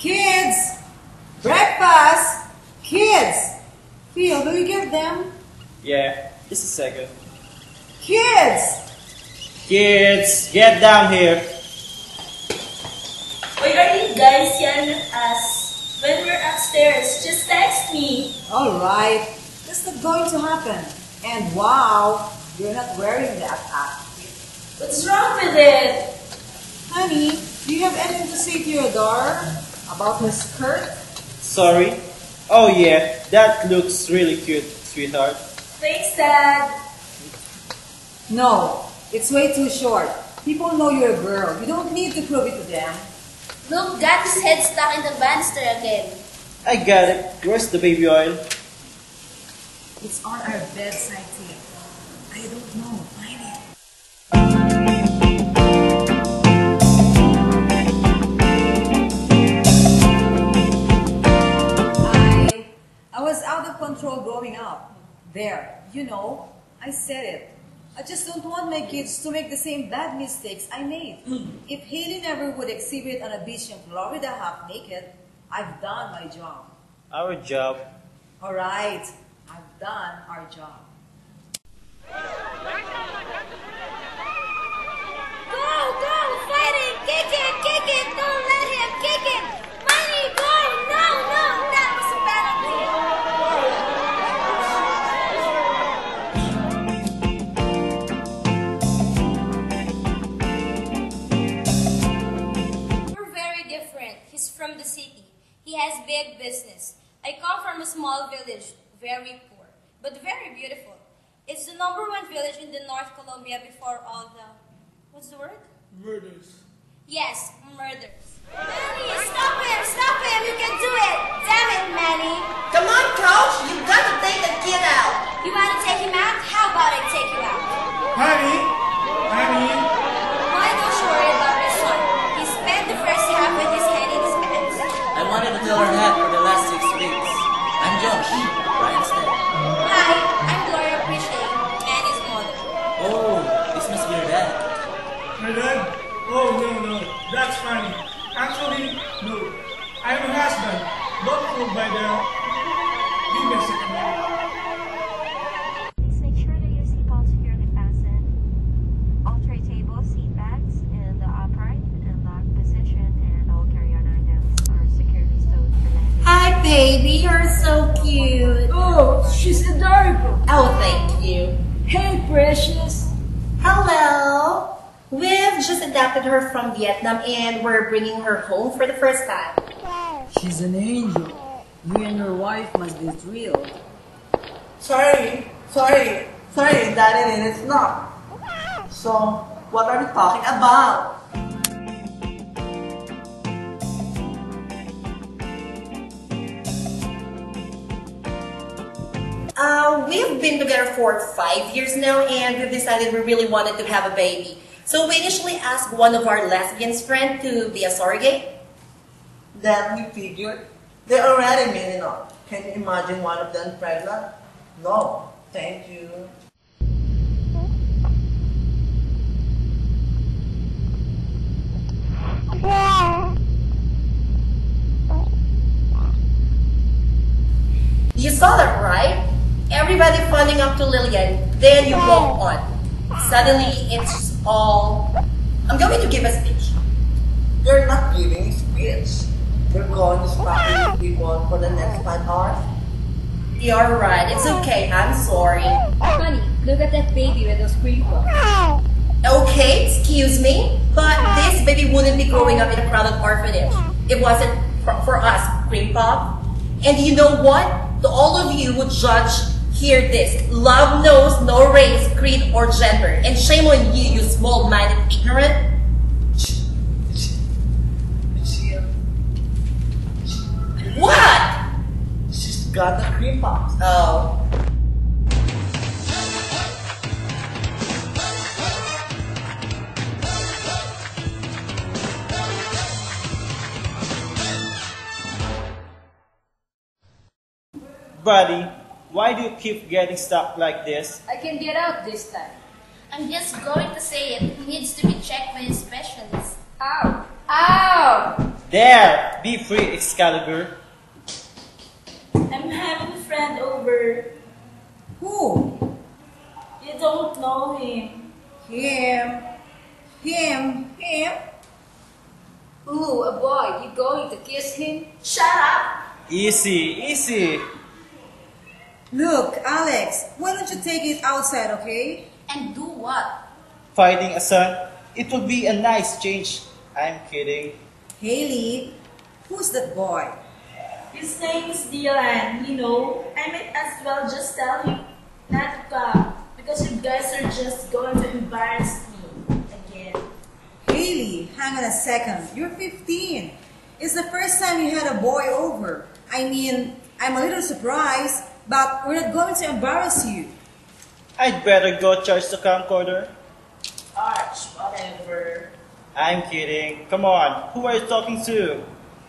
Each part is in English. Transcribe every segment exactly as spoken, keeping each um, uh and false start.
Kids! Breakfast! Kids! Phil, will you get them? Yeah, just a second. Kids! Kids, get down here. Why are you guys yelling at us? When we're upstairs, just text me. Alright, that's not going to happen. And wow, you're not wearing that hat. What's wrong with it? Honey, do you have anything to say to your daughter about her skirt? Sorry. Oh yeah, that looks really cute, sweetheart. Thanks, Dad. No, it's way too short. People know you're a girl. You don't need to prove it to them. Look, got his head stuck in the banister again. I got it. Where's the baby oil? It's on our bedside table. I don't know. Find it. I, I was out of control growing up. There, you know, I said it. I just don't want my kids to make the same bad mistakes I made. If Haley never would exhibit on a beach in Florida half naked, I've done my job. Our job. All right, I've done our job. Go, go, fight it, kick it, kick it, don't let him kick it. Money, go, no, no, that was a penalty. We're very different. He's from the city. He has big business. I come from a small village, very poor, but very beautiful. It's the number one village in the North Colombia before all the... What's the word? Murders. Yes, murders. Manny, stop him! Stop him! You can do it! Damn it, Manny! Come on, coach! You've got to take the kid out! You want to take him out? How about I take you out? Honey! Honey! Why don't you worry about your son? He spent the first half with his head in his pants. I wanted to tell her that for the last six weeks. I'm Josh, Brian's dad. Hi, I'm Gloria Appreciate, Manny's mother. Oh, this must be your dad. My dad? Oh, no, no. That's funny. Actually, no. I'm her husband. Don't fool by the... Give me a second. Please make sure that your seatbelt securely fastened. All tray tables, seat backs, in the upright and lock position, and all carry-on items are securely stowed for landing. Hi, baby. You're so cute. Oh, she's adorable. Oh, thank you. Hey, precious. Hello. We've just adopted her from Vietnam and we're bringing her home for the first time. She's an angel. You and your wife must be thrilled. Sorry, sorry, sorry, Daddy, it's not. So, what are we talking about? Uh, we've been together for five years now and we've decided we really wanted to have a baby. So we initially asked one of our lesbian friends to be a surrogate. Then we figured they're already made enough. Can you imagine one of them pregnant? No, thank you. You saw that, right? Everybody funding up to Lillian, then you walk on. Suddenly, it's all... I'm going to give a speech. You're not giving a speech. You're going to stop with people for the next five hours. You're right, it's okay, I'm sorry. Honey, look at that baby with those crinkles. Okay, excuse me, but this baby wouldn't be growing up in a crowded orphanage. It wasn't for, for us, Cream Pop. And you know what? To all of you who judge, hear this. Love knows no race, creed, or gender. And shame on you, you small-minded ignorant. What? She's got the cream pops. Oh. Buddy, why do you keep getting stuck like this? I can get out this time. I'm just going to say it. He needs to be checked by a specialist. Ow! Ow! There! Be free, Excalibur. I'm having a friend over. Who? You don't know him. Him. Him. Him. Ooh, a boy. You going to kiss him? Shut up! Easy, easy. Look, Alex, why don't you take it outside, okay? And do what? Fighting a son, it will be a nice change. I'm kidding. Haley, who's that boy? His name is Dylan, you know. I might as well just tell him not to come. Because you guys are just going to embarrass me again. Haley, hang on a second. You're fifteen. It's the first time you had a boy over. I mean, I'm a little surprised, but we're not going to embarrass you. I'd better go charge the camcorder. Arch, whatever. I'm kidding. Come on, who are you talking to?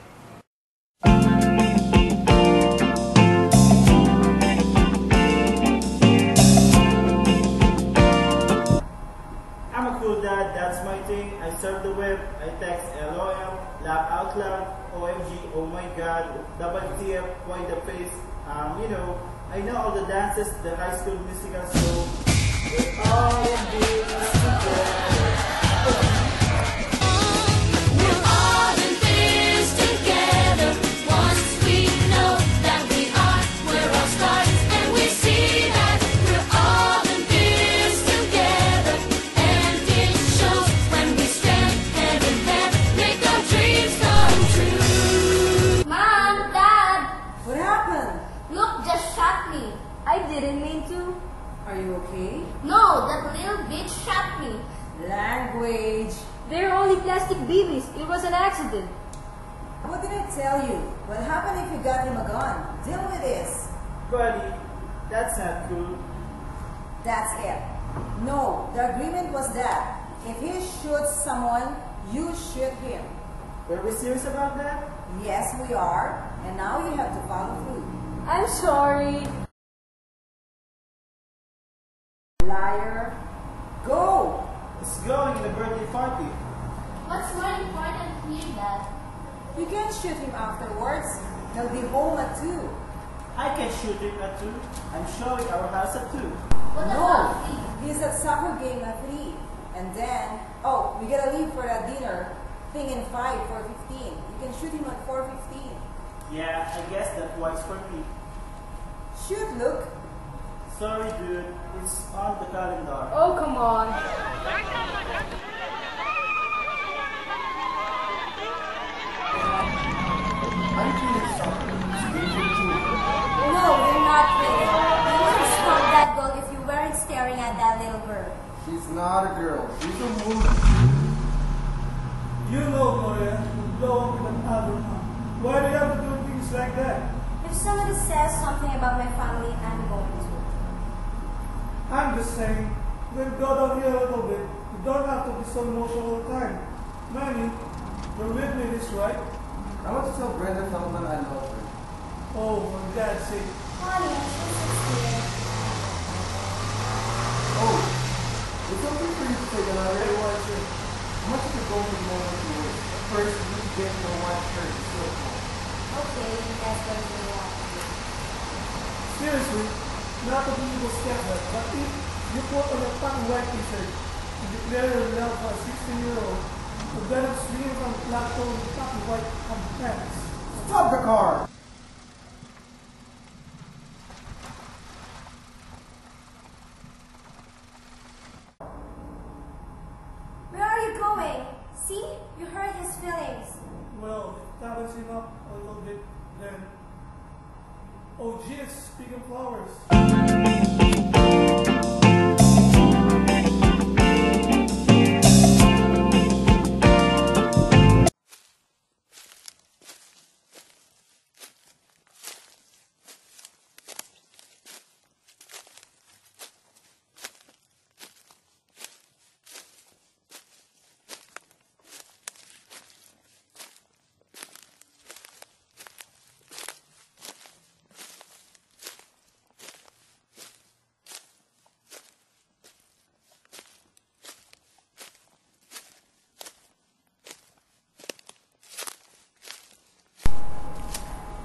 I'm a cool dad, that's my thing. I surf the web, I text LOL, laugh out loud, O M G, oh my god, W T F, why the face, um, you know, I know all the dances, the high school musical, so we're all in this together. What happened? Look, just shot me. I didn't mean to. Are you okay? No, that little bitch shot me. Language. They're only plastic babies. It was an accident. What did I tell you? What happened if you got him a gun? Deal with this. Buddy, that's not cool. That's it. No, the agreement was that if he shoots someone, you shoot him. Were we serious about that? Yes, we are. And now you have to follow through. I'm sorry. Liar. Go! It's going in a birthday party. What's more important here, Dad? You can shoot him afterwards. He'll be home at two. I can shoot him at two. I'm showing our house at two. What No, about me? he's at soccer game at three. And then, oh, we gotta leave for that dinner thing in five, four fifteen. You can shoot him at four fifteen. Yeah, I guess that works for me. Shoot, Luke. Sorry, dude. It's on the calendar. Oh, come on. No, you're not kidding. You would have scored that goal if you weren't staring at that little girl. She's not a girl. She's a woman. You know, Gloria, you blow up with another mom. Why do you have to do things like that? If somebody says something about my family, I'm going to. I'm just saying, we'll go down here a little bit. You don't have to be so emotional all the time. Manny, you're with me this, right? I want to tell Brenda Feldman I love her. Oh, for God's sake. Honey, I'm so scared. Oh, it's okay for you to take another. Hey, watch it. I want you to go for the moment to work. First, you need to get your white shirt. It's so cold. Okay, that's what you want. Seriously, not to be able to step that, but if you put on a fucking white t-shirt and declare your love for a sixteen-year-old, you're better swinging from the platform with fucking white pants. Stop the car! Where are you going? See? You hurt his feelings. Well, if that was him up a little bit, then... Oh, jeez, speaking of flowers.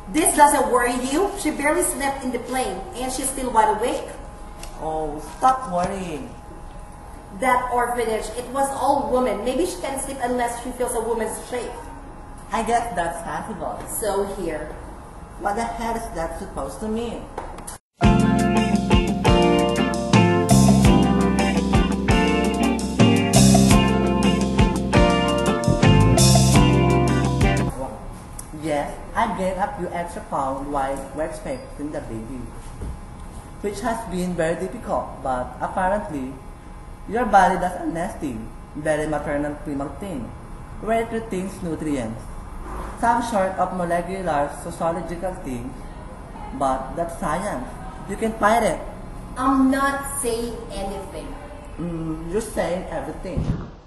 This doesn't worry you? She barely slept in the plane, and she's still wide awake. Oh, stop worrying. That orphanage, it was all women. Maybe she can't sleep unless she feels a woman's shape. I guess that's possible. So here. What the hell is that supposed to mean? Yes, I gained a few extra pounds while breastfeeding the baby, which has been very difficult, but apparently, your body does a nasty, very maternal primal thing, where it retains nutrients. Some sort of molecular sociological thing, but that's science. You can fight it. I'm not saying anything. Mm, you're saying everything.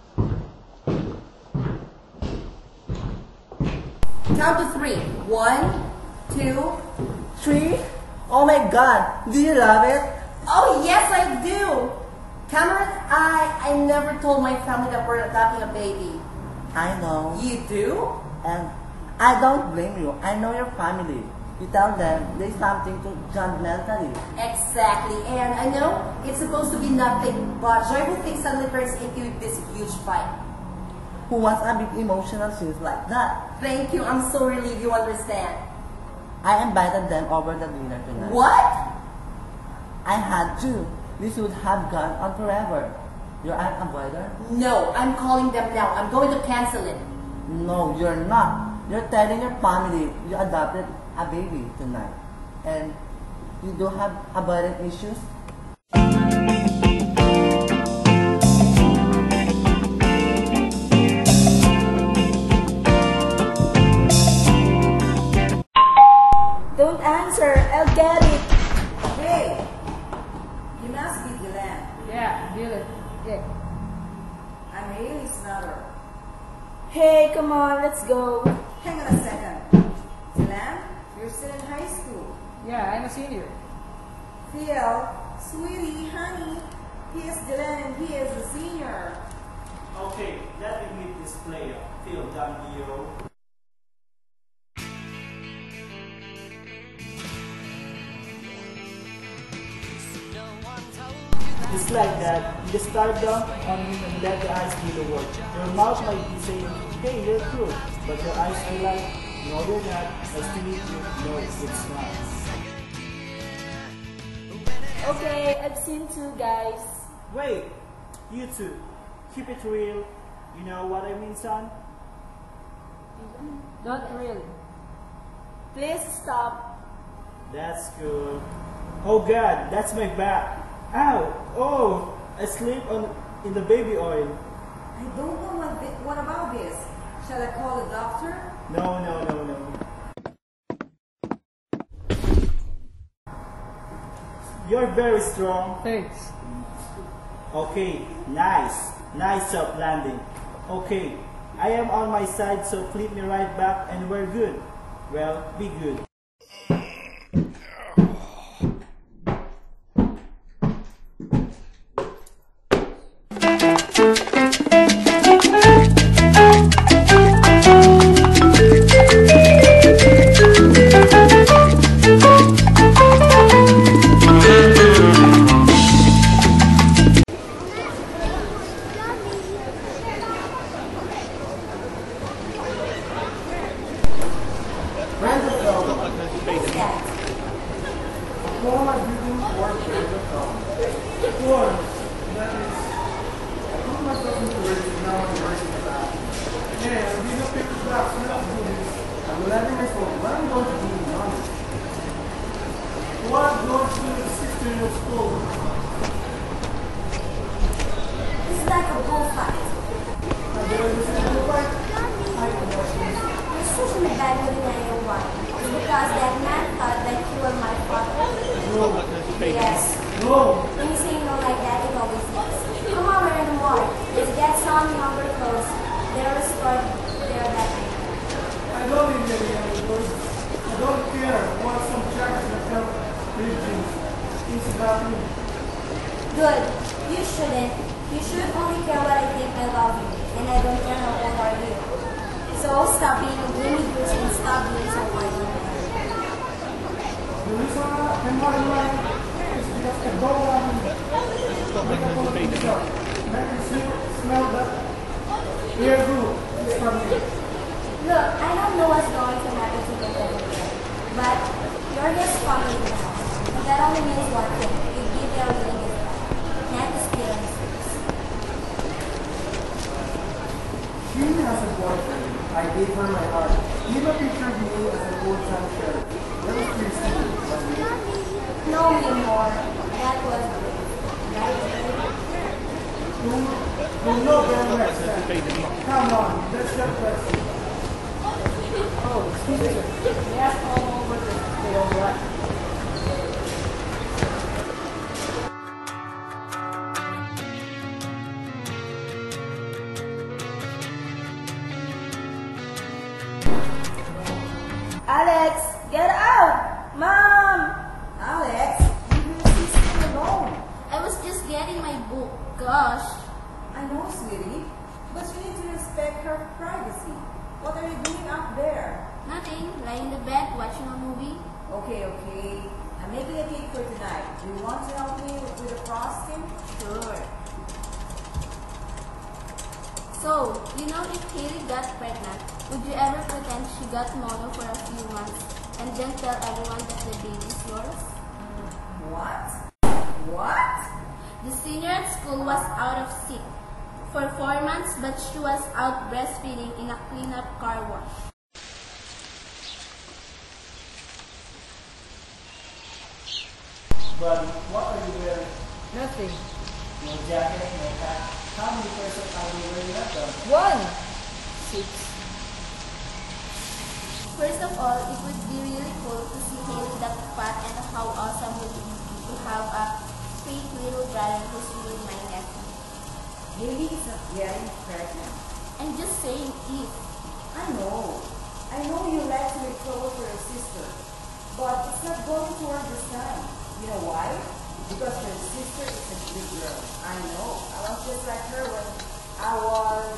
Count to three. One, two, Three? Oh my god, do you love it? oh yes I do! Cameron, I, I never told my family that we're adopting a baby. I know. You do? And I don't blame you. I know your family. You tell them there's something to judge mentally. Exactly, and I know it's supposed to be nothing, but joyful things suddenly turns into this huge fight. Who wants a big emotional scenes like that? Thank you, I'm so relieved you understand. I invited them over the dinner tonight. What? I had to. This would have gone on forever. You're an avoider? No, I'm calling them now. I'm going to cancel it. No, you're not. You're telling your family you adopted a baby tonight. And you do have avoidant issues? Don't answer. I'll get it. Hey, you must be Dylan. Yeah, Dylan. Yeah. I'm Haley's mother. Hey, come on, let's go. Hang on a second. Dylan, you're still in high school. Yeah, I'm a senior. Phil, sweetie, honey, he is Dylan and he is a senior. Okay, let me meet this player. Phil Gambio. It's like that. You just start down on him and let the eyes do the work. Your mouth might be saying, hey, you're cool. But your eyes are like, no, you're not. Nice to meet you. No, it's not. Okay, I've seen two guys. Wait, you two. Keep it real. You know what I mean, son? Not really. Please stop. That's cool. Oh God, that's my back. Ow! Oh, I slipped on in the baby oil. I don't know what, thi- what about this. Shall I call the doctor? No, no, no, no. You're very strong. Thanks. Okay, nice. Nice soft landing. Okay, I am on my side, so flip me right back and we're good. Well, be good. It's like a bullfight. You're such a bad mood in anyone. It's because that man thought that you were my father. No. Yes. No. When you say no like that, it always is. Come on, we're in the mall. Let's get some younger clothes. They're restored there that night. I don't need any younger clothes. I don't care. I want some jackets that have big jeans. It's about me. Good. You shouldn't. You should only care what I think I love you. And I don't care how old are you. So stop being a gloomy goose and stop being so violent. I'm not lying. It's because I don't want to make a politician. And I can see, smell that air group is from me. Look, I don't know what's going to happen to them anyway, but you're his family now. And that only means one thing. You give their willingness back, not to steal his face. She has a boyfriend. I gave her my heart. Give a picture of me as an old time shirt. That was pretty stupid, wasn't it? No, more. That was great. Right, babe? You, you know better next time. Come on, that's your question. Oh, excuse me. Yes, all over the stay all right. Alex, get out! Mom! Alex, leave your sister alone. I was just getting my book. Gosh. I know, sweetie, but you need to respect her privacy. What are you doing up there? Nothing. Lying in the bed, watching a movie. Okay, okay. I'm making a cake for tonight. Do you want to help me with the frosting? Sure. So, you know if Haley got pregnant, would you ever pretend she got mono for a few months and then tell everyone that the baby's yours? What? What? The senior at school was out of sick for four months, but she was out breastfeeding in a cleanup car wash. But what are you wearing? Nothing. No jacket, no hat. How many persons are you wearing that on? One. Six. First of all, it would be really cool to see Haley that fat, and how awesome would it be to have a sweet little brother who's really my nephew. Haley is not getting pregnant. I'm just saying if. I know. I know you like to make trouble for your sister. But it's not going to work this time. You know why? Because your sister is a good girl. I know. I was just like her when I was...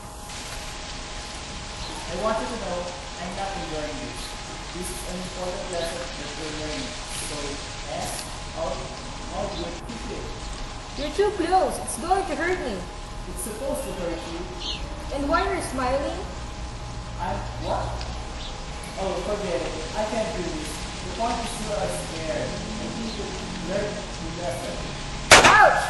I want you to know I'm not enjoying this. This is an important lesson that you're learning. So, S, out, out with it. You're too close. It's going to hurt me. It's supposed to hurt you. And why are you smiling? I, what? Oh, forget it. I can't do this. The point is you are scared. I need to learn the lesson. Ouch!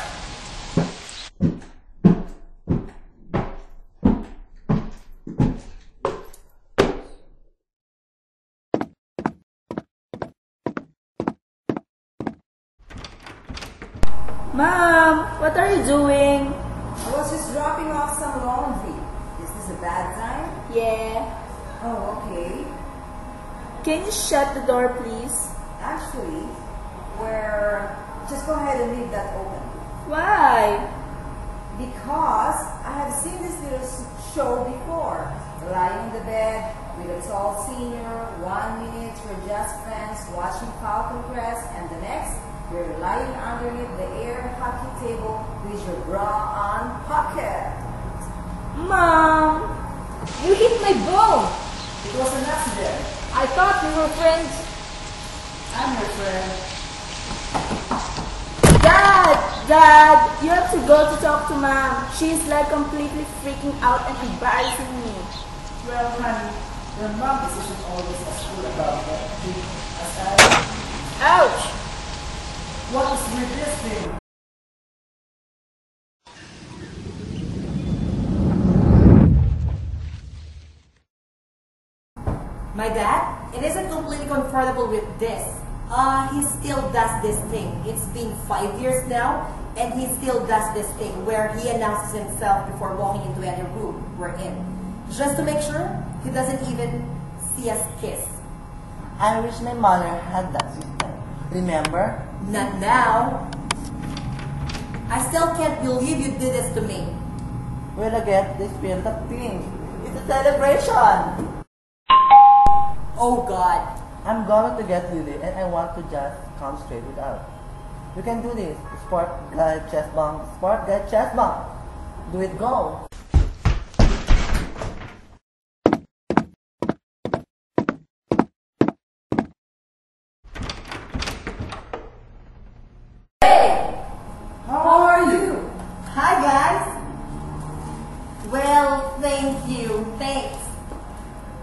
Mom, what are you doing? I was just dropping off some laundry. Is this a bad time? Yeah. Oh, okay. Can you shut the door, please? Actually, we're... Just go ahead and leave that open. Why? Because I have seen this little show before. Lying in the bed with a tall senior. One minute we're just friends watching Falcon Crest, and the next we're lying underneath the air hockey table with your bra unpocket. Mom! You hit my bone! It was an accident. I thought we were friends. I'm your friend. Dad! Dad! You have to go to talk to Mom. She's like completely freaking out and embarrassing me. Well, honey, your mom isn't always as cool about that thing as I. Ouch! What is with this thing? My dad, it isn't completely comfortable with this. Uh, he still does this thing. It's been five years now, and he still does this thing where he announces himself before walking into any room we're in. Just to make sure he doesn't even see us kiss. I wish my mother had that system. Remember? Not now. I still can't believe you did this to me. We'll get the spirit of things. It's a celebration! Oh God. I'm going to get Lily and I want to just come straight without. You can do this. Sport guy chest bump. Sport guy chest bump. Do it, go.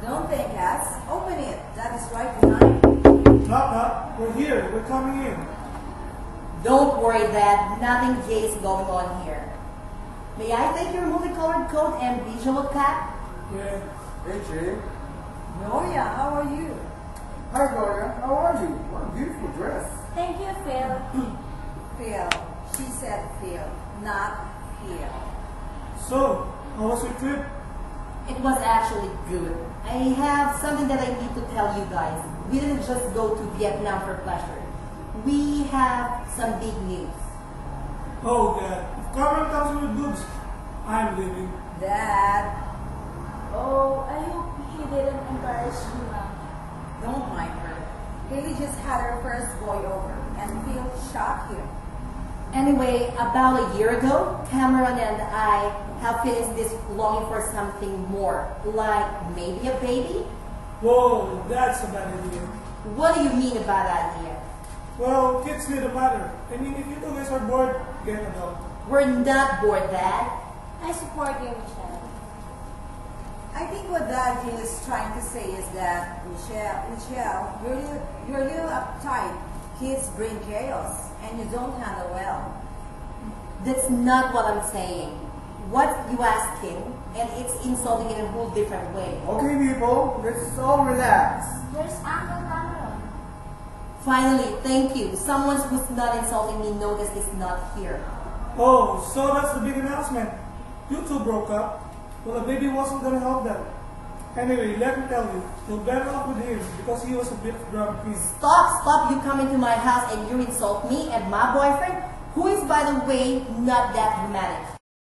Don't think, Cass. Open it. That is right behind. Knock, knock. We're here. We're coming in. Don't worry, Dad. Nothing gay is going on here. May I take your multicolored coat and visual cap? Yeah. Hey, Jay. Gloria, how are you? Hi, Gloria. How are you? What a beautiful dress. Thank you, Phil. Phil. She said Phil, not Phil. So, how was your trip? It was actually good. I have something that I need to tell you guys. We didn't just go to Vietnam for pleasure. We have some big news. Oh, Dad. If Carmen comes with boobs, I'm leaving. Dad, Oh, I hope he didn't embarrass you, Mom. don't mind her. Haley just had her first boy over, and Phil shocked him. Anyway, about a year ago, Cameron and I have finished this longing for something more, like maybe a baby? Whoa, that's a bad idea. What do you mean a bad idea? Well, kids need a mother. I mean, if you two guys are bored, get a dog. We're not bored, Dad. I support you, Michelle. I think what Dad is trying to say is that, Michelle, Michelle, you're, li- you're a little uptight. Kids bring chaos, and you don't handle well. That's not what I'm saying. What you asking, and it's insulting in a whole different way. Okay, people. Let's all relax. There's Uncle Cameron. Finally, thank you. Someone who's not insulting me noticed is not here. Oh, so that's the big announcement. You two broke up. Well, the baby wasn't going to help them. Anyway, let me tell you, you'll better off with him because he was a bit of drama queen. Stop, stop, you come into my house and you insult me and my boyfriend, who is, by the way, not that dramatic.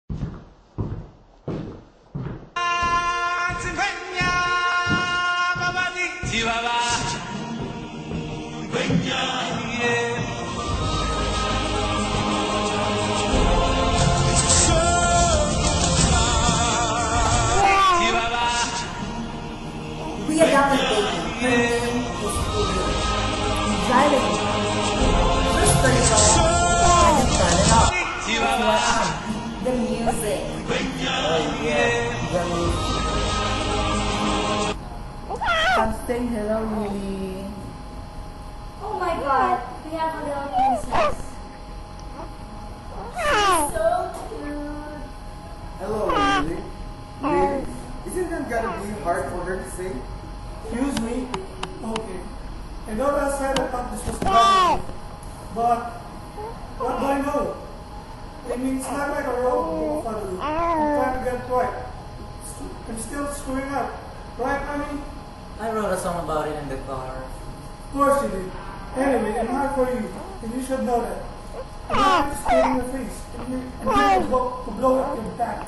We adopted a baby. Her name is Julie. Driving. First turn it on, and turn it off. What? The music. Oh yeah, the music. I'm saying hello, Lily. Oh my god, we have a little princess. She's so cute. Hello, Lily. Lily, isn't that gonna be hard for her to say? Excuse me? Okay. I know that I said I thought this was bad, but what do I know? I mean, it's not like a role of fatherhood. I'm trying to get right. I'm still screwing up. Right, honey? I wrote a song about it in the car. Of course you did. Anyway, I'm hard for you, and you should know that. I'm not just in your face, and you and you to blow, to blow up your back.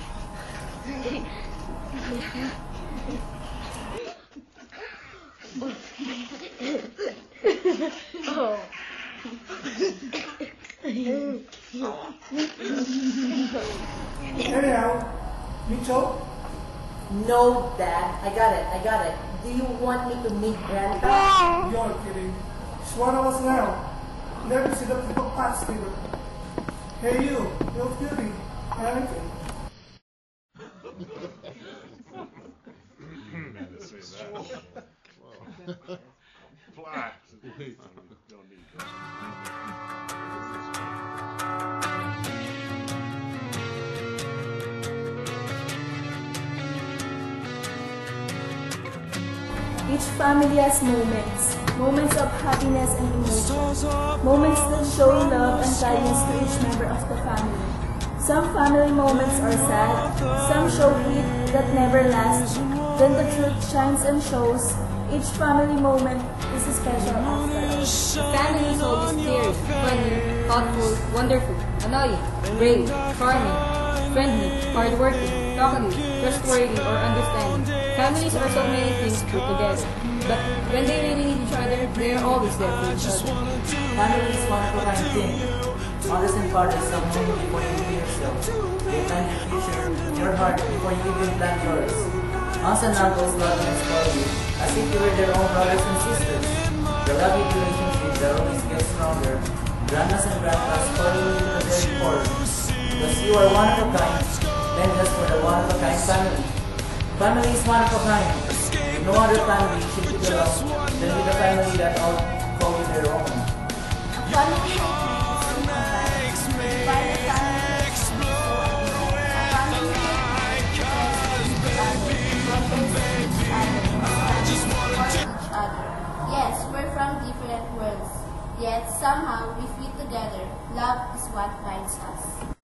Anyhow, Mitchell, No, Dad. I got it. I got it. Do you want me to meet Grandpa? you're kidding. It's one of us now. Let me see the people past table. Hey you, little cutie. Anything? Black. Each family has moments, moments of happiness and emotion, moments that show love and kindness to each member of the family. Some family moments are sad, some show heat that never lasts, then the truth shines and shows each family moment is special after all. The family is always scary, funny, thoughtful, wonderful, annoying, brave, charming, friendly, hardworking, talkative, trustworthy, or understanding. Families are so many things put together, but when they really need each other, they are always there for each other. Family is one of a kind thing. Mothers and fathers love you before you give yourself. They plan your future, your heart, before you even plan yours. Aunts and uncles love and spoil you, as if you were their own brothers and sisters. The loving relationship that always gets stronger. Grandmas and grandpas spoil you to the very core. Because you are one of a kind, then just for the one of a kind family. Family is one of a kind. No other family should be belong than with the family that all call you their own. A family makes me simple, but the family makes me so unfair. A family makes me other, compensate each other, support each other. Yes, we're from different worlds, yet somehow we fit together. Love is what binds us.